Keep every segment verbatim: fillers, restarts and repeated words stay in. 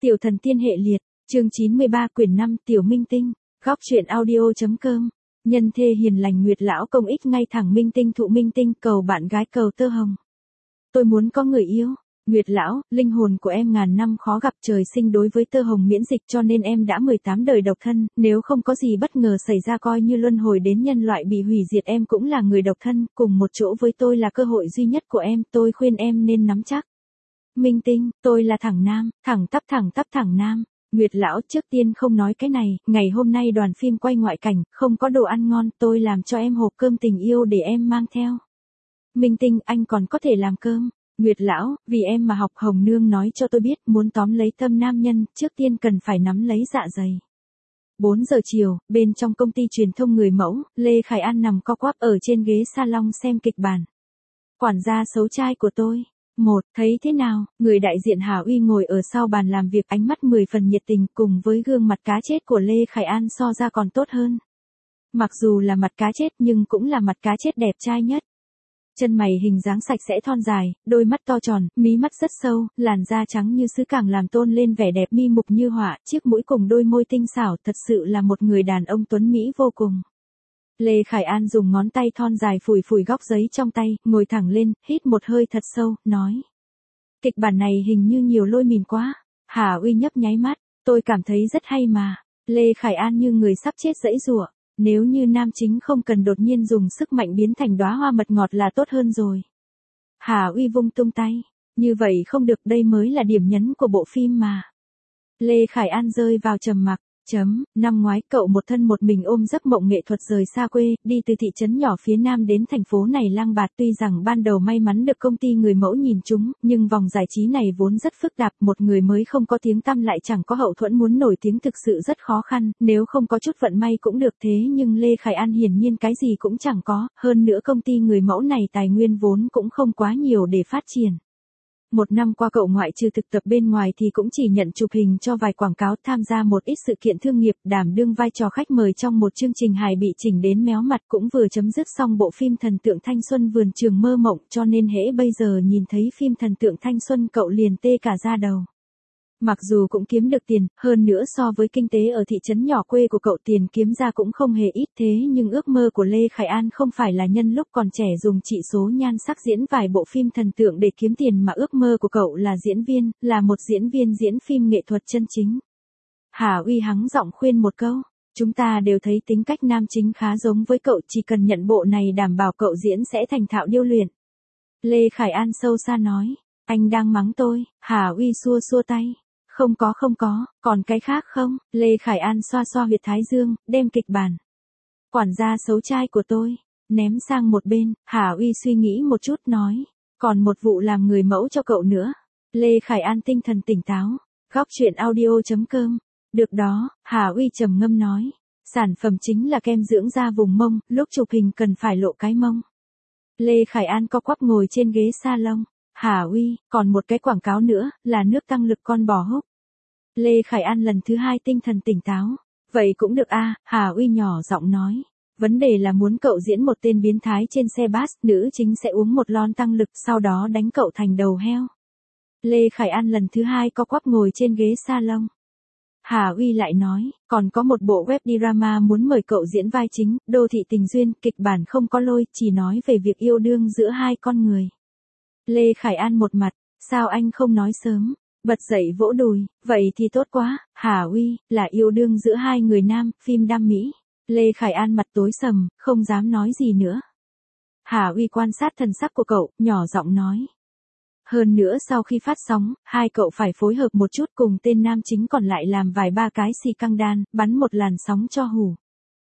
Tiểu thần tiên hệ liệt, chương chín mươi ba quyển năm Tiểu Minh Tinh, góc truyện audio.com. Nhân thê hiền lành Nguyệt lão công ích ngay thẳng Minh Tinh thụ Minh Tinh cầu bạn gái cầu tơ hồng. Tôi muốn có người yêu. Nguyệt lão, linh hồn của em ngàn năm khó gặp, trời sinh đối với tơ hồng miễn dịch cho nên em đã mười tám đời độc thân, nếu không có gì bất ngờ xảy ra coi như luân hồi đến nhân loại bị hủy diệt em cũng là người độc thân, cùng một chỗ với tôi là cơ hội duy nhất của em, tôi khuyên em nên nắm chắc. Minh Tinh, tôi là thẳng nam, thẳng tắp thẳng tắp thẳng nam. Nguyệt lão, trước tiên không nói cái này, ngày hôm nay đoàn phim quay ngoại cảnh, không có đồ ăn ngon, tôi làm cho em hộp cơm tình yêu để em mang theo. Minh Tinh, anh còn có thể làm cơm. Nguyệt lão, vì em mà học Hồng Nương nói cho tôi biết, muốn tóm lấy tâm nam nhân, trước tiên cần phải nắm lấy dạ dày. bốn giờ chiều, bên trong công ty truyền thông người mẫu, Lê Khải An nằm co quắp ở trên ghế salon xem kịch bản. Quản gia xấu trai của tôi. Một, thấy thế nào, người đại diện Hà Uy ngồi ở sau bàn làm việc, ánh mắt mười phần nhiệt tình, cùng với gương mặt cá chết của Lê Khải An so ra còn tốt hơn. Mặc dù là mặt cá chết nhưng cũng là mặt cá chết đẹp trai nhất. Chân mày hình dáng sạch sẽ thon dài, đôi mắt to tròn, mí mắt rất sâu, làn da trắng như sứ càng làm tôn lên vẻ đẹp mi mục như họa, chiếc mũi cùng đôi môi tinh xảo, thật sự là một người đàn ông tuấn mỹ vô cùng. Lê Khải An dùng ngón tay thon dài phủi phủi góc giấy trong tay, ngồi thẳng lên, hít một hơi thật sâu, nói. Kịch bản này hình như nhiều lôi mìn quá. Hà Uy nhấp nháy mắt, tôi cảm thấy rất hay mà. Lê Khải An như người sắp chết giãy giụa. Nếu như nam chính không cần đột nhiên dùng sức mạnh biến thành đóa hoa mật ngọt là tốt hơn rồi. Hà Uy vung tung tay. Như vậy không được, đây mới là điểm nhấn của bộ phim mà. Lê Khải An rơi vào trầm mặc. Chấm, năm ngoái cậu một thân một mình ôm giấc mộng nghệ thuật rời xa quê, đi từ thị trấn nhỏ phía nam đến thành phố này lang bạt, tuy rằng ban đầu may mắn được công ty người mẫu nhìn trúng, nhưng vòng giải trí này vốn rất phức tạp, một người mới không có tiếng tăm lại chẳng có hậu thuẫn muốn nổi tiếng thực sự rất khó khăn, nếu không có chút vận may cũng được, thế nhưng Lê Khải An hiển nhiên cái gì cũng chẳng có, hơn nữa công ty người mẫu này tài nguyên vốn cũng không quá nhiều để phát triển. Một năm qua cậu ngoại trừ thực tập bên ngoài thì cũng chỉ nhận chụp hình cho vài quảng cáo, tham gia một ít sự kiện thương nghiệp, đảm đương vai trò khách mời trong một chương trình hài bị chỉnh đến méo mặt, cũng vừa chấm dứt xong bộ phim Thần tượng thanh xuân Vườn trường mơ mộng, cho nên hễ bây giờ nhìn thấy phim Thần tượng thanh xuân cậu liền tê cả da đầu. Mặc dù cũng kiếm được tiền, hơn nữa so với kinh tế ở thị trấn nhỏ quê của cậu tiền kiếm ra cũng không hề ít, thế nhưng ước mơ của Lê Khải An không phải là nhân lúc còn trẻ dùng chỉ số nhan sắc diễn vài bộ phim thần tượng để kiếm tiền, mà ước mơ của cậu là diễn viên, là một diễn viên diễn phim nghệ thuật chân chính. Hà Uy hắng giọng khuyên một câu, chúng ta đều thấy tính cách nam chính khá giống với cậu, chỉ cần nhận bộ này đảm bảo cậu diễn sẽ thành thạo điêu luyện. Lê Khải An sâu xa nói, anh đang mắng tôi. Hà Uy xua xua tay. Không có không có, còn cái khác không? Lê Khải An xoa xoa huyệt thái dương, đem kịch bản. Quản gia xấu trai của tôi, ném sang một bên, Hà Uy suy nghĩ một chút nói, còn một vụ làm người mẫu cho cậu nữa. Lê Khải An tinh thần tỉnh táo, góc truyện audio.com. Được đó, Hà Uy trầm ngâm nói, sản phẩm chính là kem dưỡng da vùng mông, lúc chụp hình cần phải lộ cái mông. Lê Khải An co quắp ngồi trên ghế salon. Hà Uy, còn một cái quảng cáo nữa, là nước tăng lực con bò húc. Lê Khải An lần thứ hai tinh thần tỉnh táo. Vậy cũng được a. Hà Uy nhỏ giọng nói. Vấn đề là muốn cậu diễn một tên biến thái trên xe bus, nữ chính sẽ uống một lon tăng lực, sau đó đánh cậu thành đầu heo. Lê Khải An lần thứ hai co quắp ngồi trên ghế salon. Hà Uy lại nói, còn có một bộ web drama muốn mời cậu diễn vai chính, đô thị tình duyên, kịch bản không có lôi, chỉ nói về việc yêu đương giữa hai con người. Lê Khải An một mặt, sao anh không nói sớm, bật dậy vỗ đùi, vậy thì tốt quá. Hà Uy, là yêu đương giữa hai người nam, phim đam mỹ. Lê Khải An mặt tối sầm, không dám nói gì nữa. Hà Uy quan sát thần sắc của cậu, nhỏ giọng nói. Hơn nữa sau khi phát sóng, hai cậu phải phối hợp một chút cùng tên nam chính còn lại làm vài ba cái xì căng đan, bắn một làn sóng cho hù.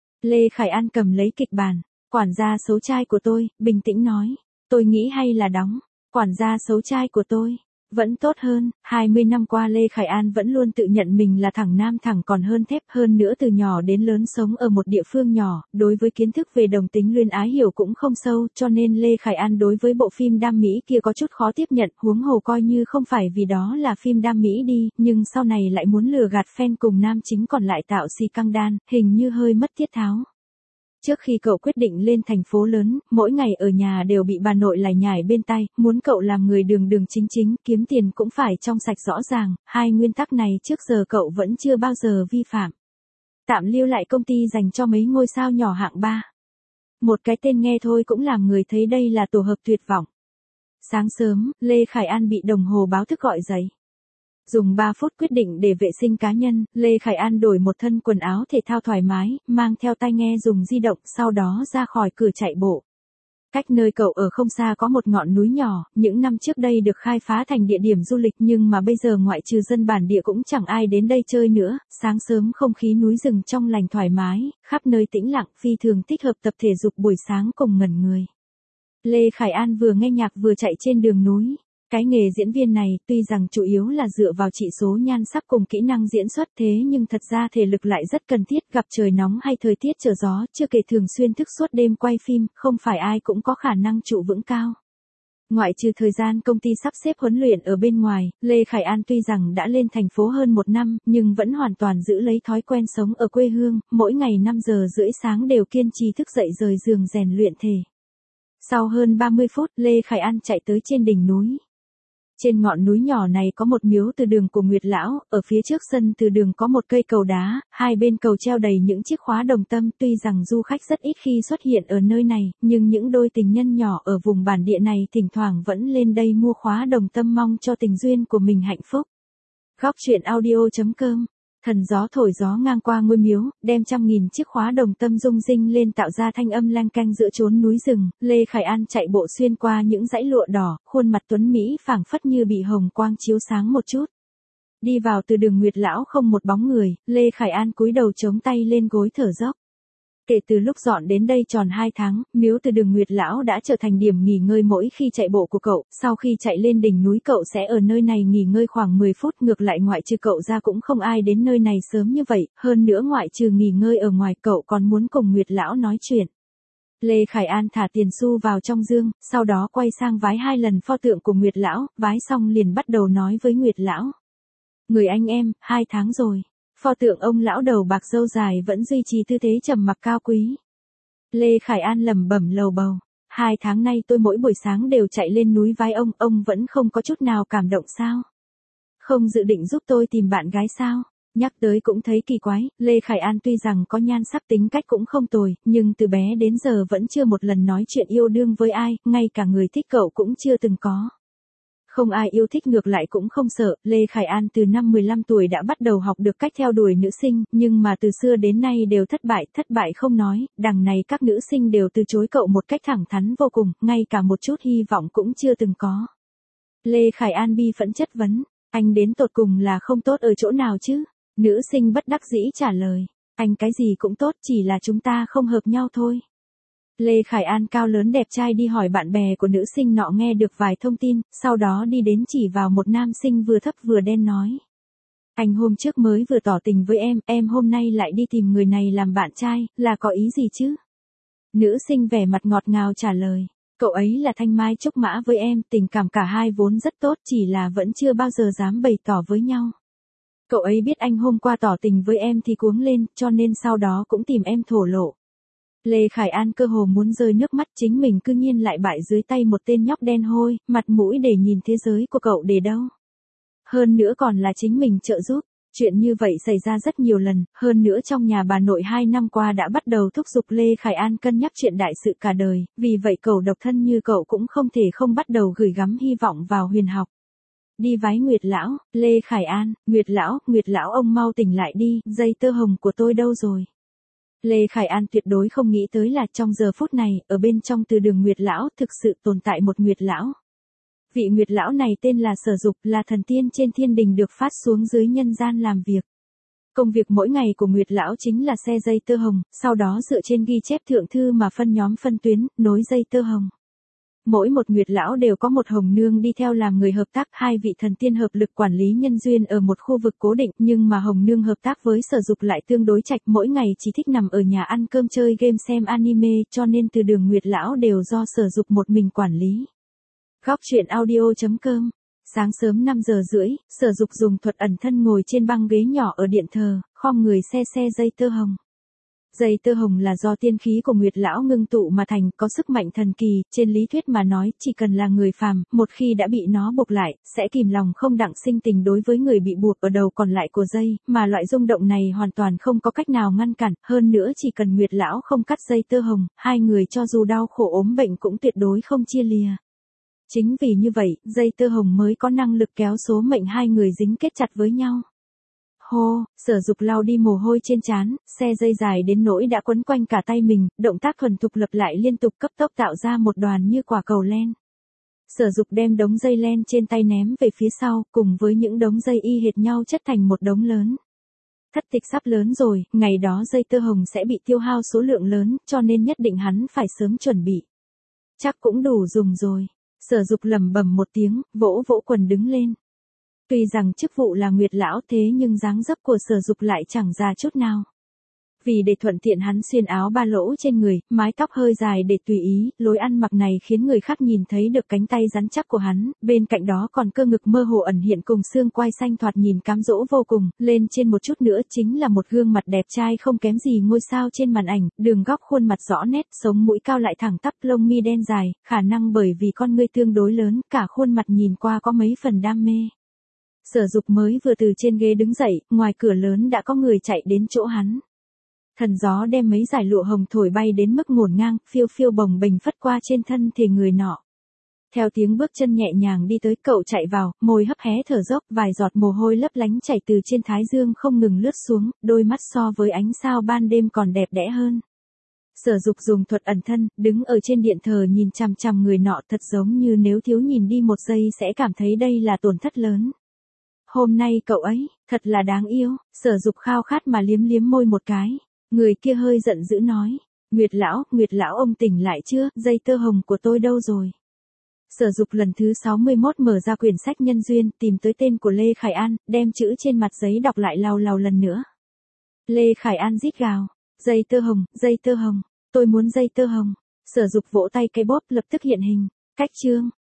Lê Khải An cầm lấy kịch bản, quản gia xấu trai của tôi, bình tĩnh nói, tôi nghĩ hay là đóng. Quản gia xấu trai của tôi, vẫn tốt hơn, hai mươi năm qua Lê Khải An vẫn luôn tự nhận mình là thẳng nam thẳng còn hơn thép, hơn nữa từ nhỏ đến lớn sống ở một địa phương nhỏ, đối với kiến thức về đồng tính luyến ái hiểu cũng không sâu, cho nên Lê Khải An đối với bộ phim đam mỹ kia có chút khó tiếp nhận, huống hồ coi như không phải vì đó là phim đam mỹ đi, nhưng sau này lại muốn lừa gạt fan cùng nam chính còn lại tạo xì căng đan, hình như hơi mất tiết tháo. Trước khi cậu quyết định lên thành phố lớn, mỗi ngày ở nhà đều bị bà nội lải nhải bên tai, muốn cậu làm người đường đường chính chính, kiếm tiền cũng phải trong sạch rõ ràng, hai nguyên tắc này trước giờ cậu vẫn chưa bao giờ vi phạm. Tạm lưu lại công ty dành cho mấy ngôi sao nhỏ hạng ba. Một cái tên nghe thôi cũng làm người thấy đây là tổ hợp tuyệt vọng. Sáng sớm, Lê Khải An bị đồng hồ báo thức gọi dậy. Dùng ba phút quyết định để vệ sinh cá nhân, Lê Khải An đổi một thân quần áo thể thao thoải mái, mang theo tai nghe dùng di động, sau đó ra khỏi cửa chạy bộ. Cách nơi cậu ở không xa có một ngọn núi nhỏ, những năm trước đây được khai phá thành địa điểm du lịch nhưng mà bây giờ ngoại trừ dân bản địa cũng chẳng ai đến đây chơi nữa, sáng sớm không khí núi rừng trong lành thoải mái, khắp nơi tĩnh lặng phi thường thích hợp tập thể dục buổi sáng cùng ngẩn người. Lê Khải An vừa nghe nhạc vừa chạy trên đường núi. Cái nghề diễn viên này tuy rằng chủ yếu là dựa vào chỉ số nhan sắc cùng kỹ năng diễn xuất thế nhưng thật ra thể lực lại rất cần thiết, gặp trời nóng hay thời tiết trở gió, chưa kể thường xuyên thức suốt đêm quay phim, không phải ai cũng có khả năng trụ vững cao. Ngoại trừ thời gian công ty sắp xếp huấn luyện ở bên ngoài, Lê Khải An tuy rằng đã lên thành phố hơn một năm, nhưng vẫn hoàn toàn giữ lấy thói quen sống ở quê hương, mỗi ngày năm giờ rưỡi sáng đều kiên trì thức dậy rời giường rèn luyện thể. Sau hơn ba mươi phút, Lê Khải An chạy tới trên đỉnh núi. Trên ngọn núi nhỏ này có một miếu từ đường của Nguyệt Lão, ở phía trước sân từ đường có một cây cầu đá, hai bên cầu treo đầy những chiếc khóa đồng tâm. Tuy rằng du khách rất ít khi xuất hiện ở nơi này, nhưng những đôi tình nhân nhỏ ở vùng bản địa này thỉnh thoảng vẫn lên đây mua khóa đồng tâm mong cho tình duyên của mình hạnh phúc. Góc truyện audio chấm com. Thần gió thổi gió ngang qua ngôi miếu, đem trăm nghìn chiếc khóa đồng tâm rung rinh lên tạo ra thanh âm leng keng giữa chốn núi rừng. Lê Khải An chạy bộ xuyên qua những dãy lụa đỏ, khuôn mặt tuấn mỹ phảng phất như bị hồng quang chiếu sáng một chút. Đi vào từ đường Nguyệt Lão không một bóng người, Lê Khải An cúi đầu chống tay lên gối thở dốc. Kể từ lúc dọn đến đây tròn hai tháng, miếu từ đường Nguyệt Lão đã trở thành điểm nghỉ ngơi mỗi khi chạy bộ của cậu, sau khi chạy lên đỉnh núi cậu sẽ ở nơi này nghỉ ngơi khoảng mười phút, ngược lại ngoại trừ cậu ra cũng không ai đến nơi này sớm như vậy, hơn nữa ngoại trừ nghỉ ngơi ở ngoài cậu còn muốn cùng Nguyệt Lão nói chuyện. Lê Khải An thả tiền xu vào trong dương, sau đó quay sang vái hai lần pho tượng của Nguyệt Lão, vái xong liền bắt đầu nói với Nguyệt Lão. Người anh em, hai tháng rồi. Pho tượng ông lão đầu bạc râu dài vẫn duy trì tư thế trầm mặc cao quý. Lê Khải An lẩm bẩm lầu bầu. Hai tháng nay tôi mỗi buổi sáng đều chạy lên núi vái ông, ông vẫn không có chút nào cảm động sao? Không dự định giúp tôi tìm bạn gái sao? Nhắc tới cũng thấy kỳ quái, Lê Khải An tuy rằng có nhan sắc tính cách cũng không tồi, nhưng từ bé đến giờ vẫn chưa một lần nói chuyện yêu đương với ai, ngay cả người thích cậu cũng chưa từng có. Không ai yêu thích ngược lại cũng không sợ, Lê Khải An từ năm mười lăm tuổi đã bắt đầu học được cách theo đuổi nữ sinh, nhưng mà từ xưa đến nay đều thất bại, thất bại không nói, đằng này các nữ sinh đều từ chối cậu một cách thẳng thắn vô cùng, ngay cả một chút hy vọng cũng chưa từng có. Lê Khải An bi phẫn chất vấn, anh đến tột cùng là không tốt ở chỗ nào chứ? Nữ sinh bất đắc dĩ trả lời, anh cái gì cũng tốt, chỉ là chúng ta không hợp nhau thôi. Lê Khải An cao lớn đẹp trai đi hỏi bạn bè của nữ sinh nọ nghe được vài thông tin, sau đó đi đến chỉ vào một nam sinh vừa thấp vừa đen nói. Anh hôm trước mới vừa tỏ tình với em, em hôm nay lại đi tìm người này làm bạn trai, là có ý gì chứ? Nữ sinh vẻ mặt ngọt ngào trả lời, cậu ấy là thanh mai trúc mã với em, tình cảm cả hai vốn rất tốt, chỉ là vẫn chưa bao giờ dám bày tỏ với nhau. Cậu ấy biết anh hôm qua tỏ tình với em thì cuống lên, cho nên sau đó cũng tìm em thổ lộ. Lê Khải An cơ hồ muốn rơi nước mắt, chính mình cư nhiên lại bại dưới tay một tên nhóc đen hôi, mặt mũi để nhìn thế giới của cậu để đâu. Hơn nữa còn là chính mình trợ giúp. Chuyện như vậy xảy ra rất nhiều lần, hơn nữa trong nhà bà nội hai năm qua đã bắt đầu thúc giục Lê Khải An cân nhắc chuyện đại sự cả đời, vì vậy cậu độc thân như cậu cũng không thể không bắt đầu gửi gắm hy vọng vào huyền học. Đi vái Nguyệt Lão, Lê Khải An, Nguyệt Lão, Nguyệt Lão ông mau tỉnh lại đi, dây tơ hồng của tôi đâu rồi? Lê Khải An tuyệt đối không nghĩ tới là trong giờ phút này, ở bên trong từ đường Nguyệt Lão thực sự tồn tại một Nguyệt Lão. Vị Nguyệt Lão này tên là Sở Dục, là thần tiên trên thiên đình được phát xuống dưới nhân gian làm việc. Công việc mỗi ngày của Nguyệt Lão chính là xe dây tơ hồng, sau đó dựa trên ghi chép thượng thư mà phân nhóm phân tuyến, nối dây tơ hồng. Mỗi một Nguyệt Lão đều có một hồng nương đi theo làm người hợp tác, hai vị thần tiên hợp lực quản lý nhân duyên ở một khu vực cố định, nhưng mà hồng nương hợp tác với Sở Dục lại tương đối trạch, mỗi ngày chỉ thích nằm ở nhà ăn cơm chơi game xem anime, cho nên từ đường Nguyệt Lão đều do Sở Dục một mình quản lý. Góc truyện audio chấm com. Sáng sớm năm giờ rưỡi, Sở Dục dùng thuật ẩn thân ngồi trên băng ghế nhỏ ở điện thờ, khom người xe xe dây tơ hồng. Dây tơ hồng là do tiên khí của Nguyệt lão ngưng tụ mà thành, có sức mạnh thần kỳ, trên lý thuyết mà nói, chỉ cần là người phàm, một khi đã bị nó buộc lại, sẽ kìm lòng không đặng sinh tình đối với người bị buộc ở đầu còn lại của dây, mà loại rung động này hoàn toàn không có cách nào ngăn cản, hơn nữa chỉ cần Nguyệt lão không cắt dây tơ hồng, hai người cho dù đau khổ ốm bệnh cũng tuyệt đối không chia lìa. Chính vì như vậy, dây tơ hồng mới có năng lực kéo số mệnh hai người dính kết chặt với nhau. Hô, Sở Dục lau đi mồ hôi trên trán, xe dây dài đến nỗi đã quấn quanh cả tay mình, động tác thuần thục lặp lại liên tục cấp tốc tạo ra một đoàn như quả cầu len. Sở Dục đem đống dây len trên tay ném về phía sau, cùng với những đống dây y hệt nhau chất thành một đống lớn. Thất tịch sắp lớn rồi, ngày đó dây tơ hồng sẽ bị tiêu hao số lượng lớn, cho nên nhất định hắn phải sớm chuẩn bị. Chắc cũng đủ dùng rồi. Sở Dục lẩm bẩm một tiếng, vỗ vỗ quần đứng lên. Tuy rằng chức vụ là Nguyệt lão thế nhưng dáng dấp của Sở Dục lại chẳng già chút nào. Vì để thuận tiện hắn xuyên áo ba lỗ trên người, mái tóc hơi dài để tùy ý, lối ăn mặc này khiến người khác nhìn thấy được cánh tay rắn chắc của hắn, bên cạnh đó còn cơ ngực mơ hồ ẩn hiện cùng xương quai xanh thoạt nhìn cám dỗ vô cùng, lên trên một chút nữa chính là một gương mặt đẹp trai không kém gì ngôi sao trên màn ảnh, đường góc khuôn mặt rõ nét, sống mũi cao lại thẳng tắp, lông mi đen dài, khả năng bởi vì con ngươi tương đối lớn, cả khuôn mặt nhìn qua có mấy phần đam mê. Sở Dục mới vừa từ trên ghế đứng dậy, ngoài cửa lớn đã có người chạy đến chỗ hắn. Thần gió đem mấy dải lụa hồng thổi bay đến mức ngổn ngang, phiêu phiêu bồng bềnh phất qua trên thân thể người nọ. Theo tiếng bước chân nhẹ nhàng đi tới, cậu chạy vào, môi hấp hé thở dốc, vài giọt mồ hôi lấp lánh chảy từ trên thái dương không ngừng lướt xuống, đôi mắt so với ánh sao ban đêm còn đẹp đẽ hơn. Sở Dục dùng thuật ẩn thân, đứng ở trên điện thờ nhìn chằm chằm người nọ, thật giống như nếu thiếu nhìn đi một giây sẽ cảm thấy đây là tổn thất lớn. Hôm nay cậu ấy, thật là đáng yêu. Sở Dục khao khát mà liếm liếm môi một cái. Người kia hơi giận dữ nói. Nguyệt lão, Nguyệt lão ông tỉnh lại chưa, dây tơ hồng của tôi đâu rồi? Sở Dục lần thứ sáu mươi mốt mở ra quyển sách nhân duyên, tìm tới tên của Lê Khải An, đem chữ trên mặt giấy đọc lại lào lào lần nữa. Lê Khải An rít gào. Dây tơ hồng, dây tơ hồng, tôi muốn dây tơ hồng. Sở Dục vỗ tay cái bóp lập tức hiện hình. Cách chương.